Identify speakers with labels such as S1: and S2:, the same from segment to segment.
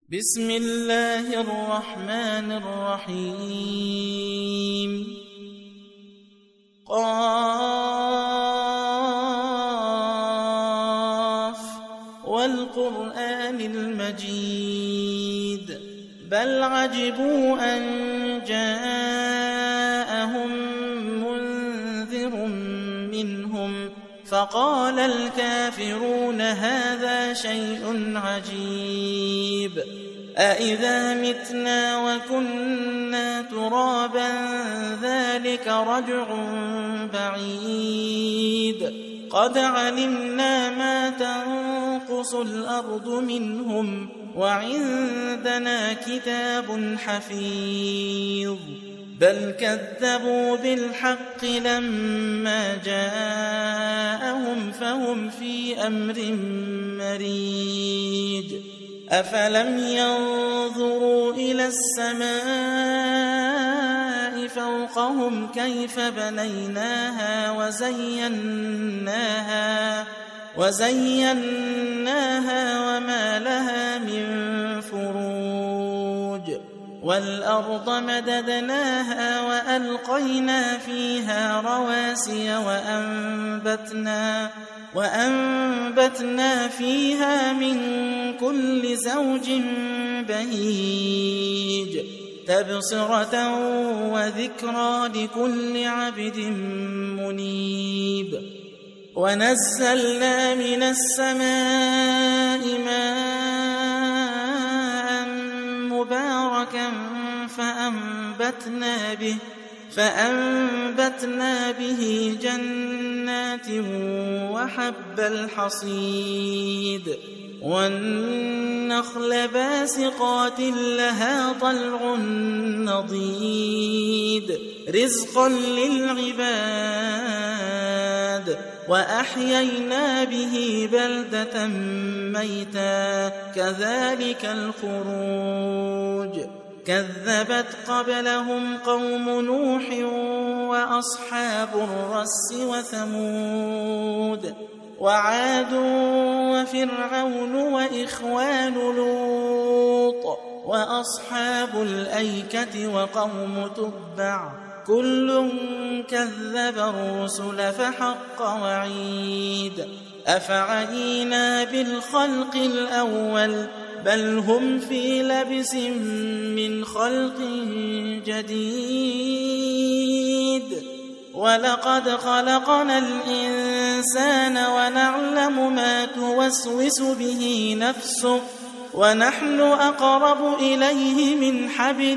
S1: بسم الله الرحمن الرحيم قاف والقرآن المجيد بل عجبوا أن جاءهم منذر منهم فقال الكافرون هذا شيء عجيب أإذا متنا وكنا ترابا ذلك رجع بعيد قد علمنا ما تنقص الأرض منهم وعندنا كتاب حفيظ بل كذبوا بالحق لما جاءهم فهم في أمر مريج أفلم ينظروا إلى السماء فوقهم كيف بنيناها وزيناها وما لها من فروج والأرض مددناها وألقينا فيها رواسي وأنبتنا فيها من كل زوج بهيج تبصرة وذكرى لكل عبد منيب ونزلنا من السماء ماء مباركا فأنبتنا به جنات وحب الحصيد والنخل باسقات لها طلع نضيد رزقا للعباد وأحيينا به بلدة ميتا كذلك الخروج كذبت قبلهم قوم نوح وأصحاب الرس وثمود وعاد وفرعون وإخوان لوط وأصحاب الأيكة وقوم تبع كل كذب الرسل فحق وعيد أفعينا بالخلق الأول بل هم في لبس من خلق جديد ولقد خلقنا الإنسان ونعلم ما توسوس به نفسه ونحن أقرب إليه من حبل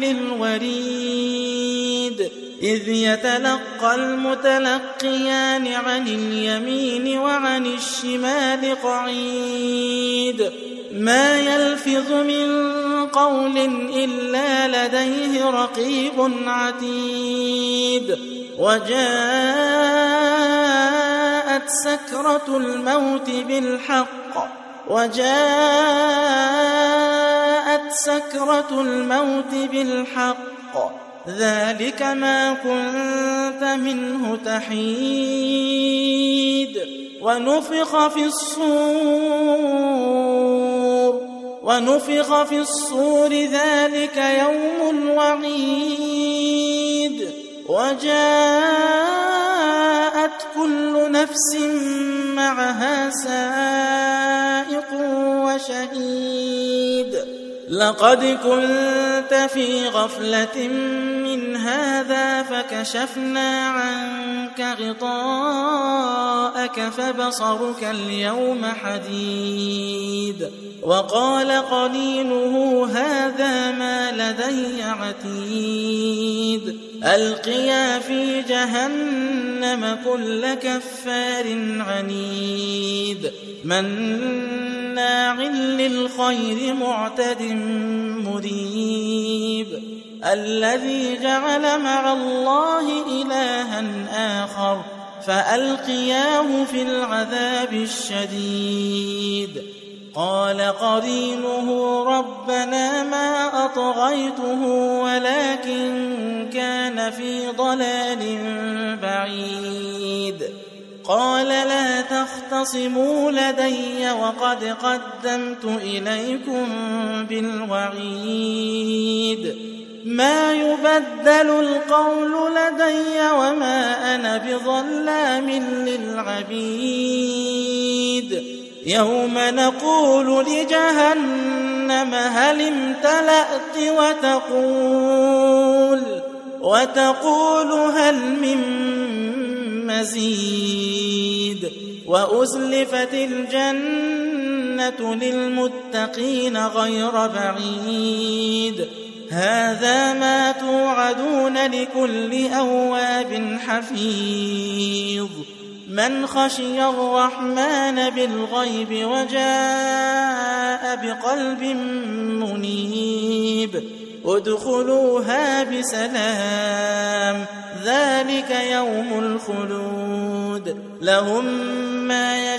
S1: الوريد إذ يتلقى المتلقيان عن اليمين وعن الشمال قعيد ما يلفظ من قول إلا لديه رقيب عتيد وجاءت سكرة الموت بالحق ذلك ما كنت منه تحيد ونفخ في الصور ذلك يوم الوعيد وجاءت كل نفس معها سائق وشهيد لقد كنت في غفلة من هذا فكشفنا عنك غطاءك فبصرك اليوم حديد وقال قرينه هذا ما لدي عتيد ألقيا في جهنم كل كفار عنيد مناع للخير معتد مريب الذي جعل مع الله إلها آخر فألقياه في العذاب الشديد قال قرينه ربنا ما أطغيته ولكن كان في ضلال بعيد قال لا تختصموا لدي وقد قدمت إليكم بالوعيد ما يبدل القول لدي وما أنا بظلام للعبيد يوم نقول لجهنم هل امتلأت وتقول هل من مزيد وأزلفت الجنة للمتقين غير بعيد هذا ما توعدون لكل أواب حفيظ من خشي الرحمن بالغيب وجاء بقلب منيب ادخلوها بسلام ذلك يوم الخلود لهم ما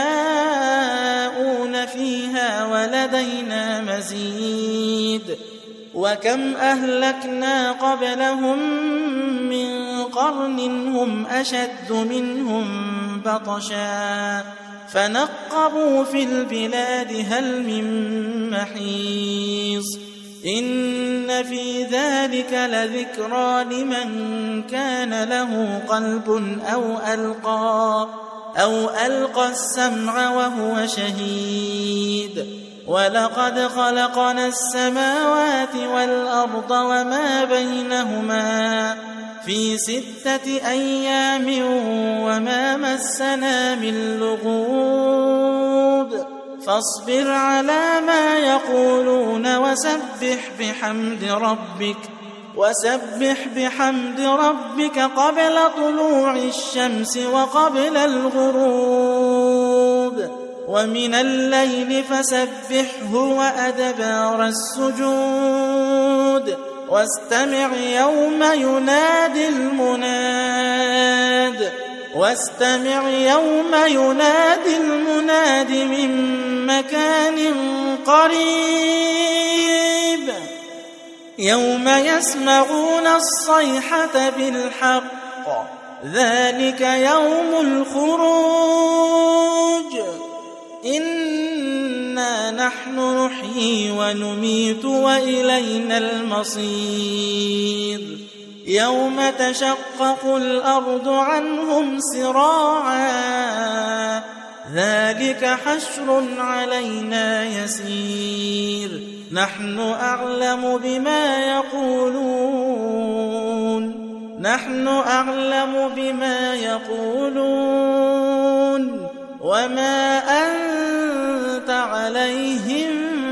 S1: يشاءون فيها ولدينا مزيد وكم أهلكنا قبلهم من قرن هم أشد منهم بطشا فنقبوا في البلاد هل من محيص إن في ذلك لذكرى لمن كان له قلب أو ألقى السمع وهو شهيد ولقد خلقنا السماوات والأرض وما بينهما في 6 أيام وما مسنا من لغوب فاصبر على ما يقولون وسبح بحمد ربك قبل طلوع الشمس وقبل الغروب ومن الليل فسبحه وأدبار السجود واستمع يوم ينادي المناد من مكان قريب يوم يسمعون الصيحة بالحق ذلك يوم الخروج إنا نحن نحيي ونميت وإلينا المصير يوم تشقق الأرض عنهم سراعا ذلك حشر علينا يسير نحن أعلم بما يقولون وما أنت عليهم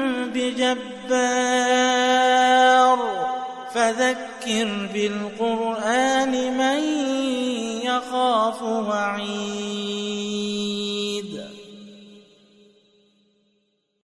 S1: بجبار فذكر بالقرآن من يخاف وعيد